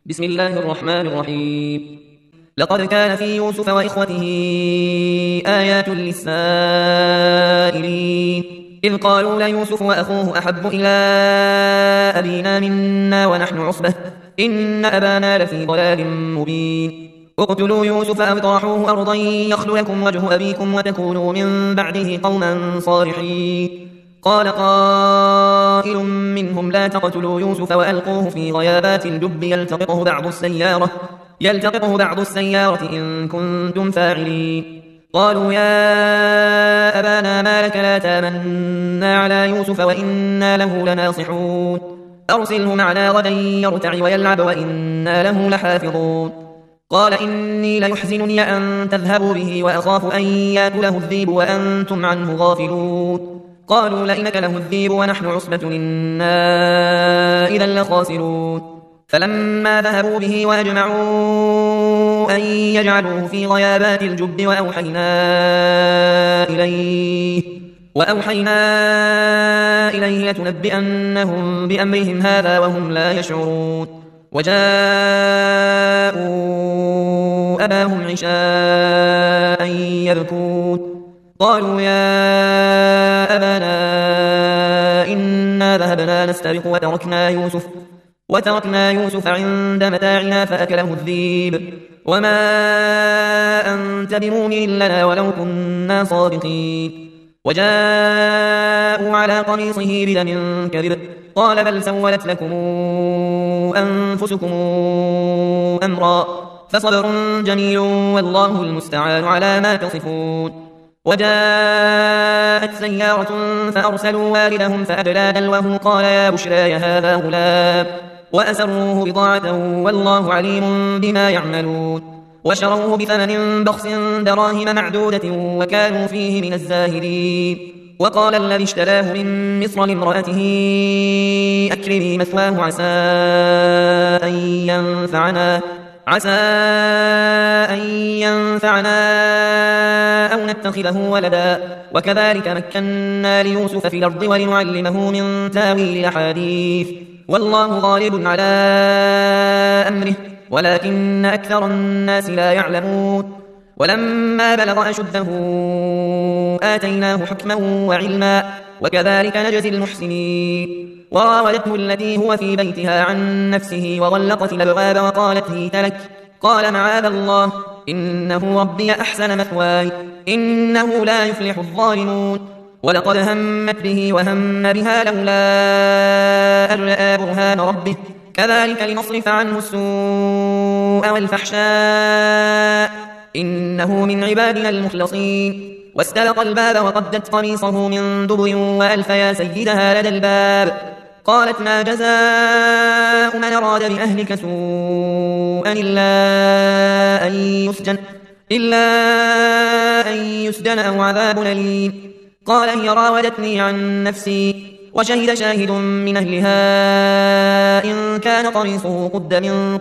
بسم الله الرحمن الرحيم. لقد كان في يوسف وإخوته آيات للسائلين إذ قالوا ليوسف وأخوه أحب إلى أبينا منا ونحن عصبة إن أبانا لفي ضلال مبين. اقتلوا يوسف أو اطرحوه أرضا يخل لكم وجه أبيكم وتكونوا من بعده قوما صالحين. قال قائل منهم لا تقتلوا يوسف وألقوه في غيابات الجب يلتقطه بعض السيارة إن كنتم فاعلين. قالوا يا أبانا ما لك لا تامنا على يوسف وإنا له لناصحون أرسله معنا غدا يرتع ويلعب وإنا له لحافظون. قال إني ليحزنني أن تذهبوا به وأخاف أن يأكله الذئب وأنتم عنه غافلون. قالوا لئن أكله الذئب ونحن عصبة إنا إذا لخاسرون. فلما ذهبوا به وأجمعوا أن يجعلوه في غيابات الجب وأوحينا إليه لتنبئنهم بأمرهم هذا وهم لا يشعرون. وجاءوا أباهم عشاء يبكون. قالوا يا أبانا إنا ذهبنا نستبق وتركنا يوسف عند متاعنا فأكله الذئب وما أنت بمؤمن لنا ولو كنا صادقين. وجاءوا على قميصه بدم كذب قال بل سولت لكم أنفسكم أمرا فصبر جميل والله المستعان على ما تصفون. وجاءت سيارة فأرسلوا والدهم فأدلى دلوه قال يا بشراي هذا غلام وأسروه بضاعة والله عليم بما يعملون. وشروه بثمن بخس دراهم معدودة وكانوا فيه من الزاهدين. وقال الذي اشتراه من مصر لامرأته أكرمي مثواه عسى أن ينفعنا أو نتخذه ولدا وكذلك مكنا ليوسف في الأرض ولنعلمه من تاويل الأحاديث والله غالب على أمره ولكن أكثر الناس لا يعلمون. ولما بلغ أشده آتيناه حكما وعلما وكذلك نجزي المحسنين. وراودته التي هو في بيتها عن نفسه وغلقت الأبواب وقالت هيت لك قال معاذ الله إنه ربي أحسن مثواي إنه لا يفلح الظالمون. ولقد همت به وهم بها لولا أن رأى برهان ربه كذلك لنصرف عنه السوء والفحشاء إنه من عبادنا المخلصين. واستبق الباب وقدت قميصه من دبر وألف يا سيدها لدى الباب. قالت ما جزاء من أراد بأهلك سوءا إلا أن يسجن أو عذاب أليم. قال هي راودتني عن نفسي وشهد شاهد من أهلها إن كان قميصه قد من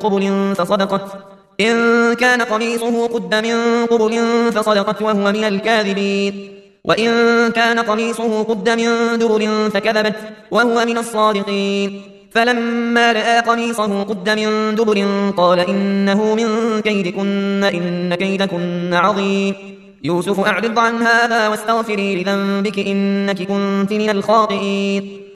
قبل فصدقت وهو من الكاذبين وإن كان قميصه قد من دبر فكذبت وهو من الصادقين. فلما رأى قميصه قد من دبر قال إنه من كيدكن إن كيدكن عظيم. يوسف أعرض عن هذا واستغفري لذنبك إنك كنت من الخاطئين.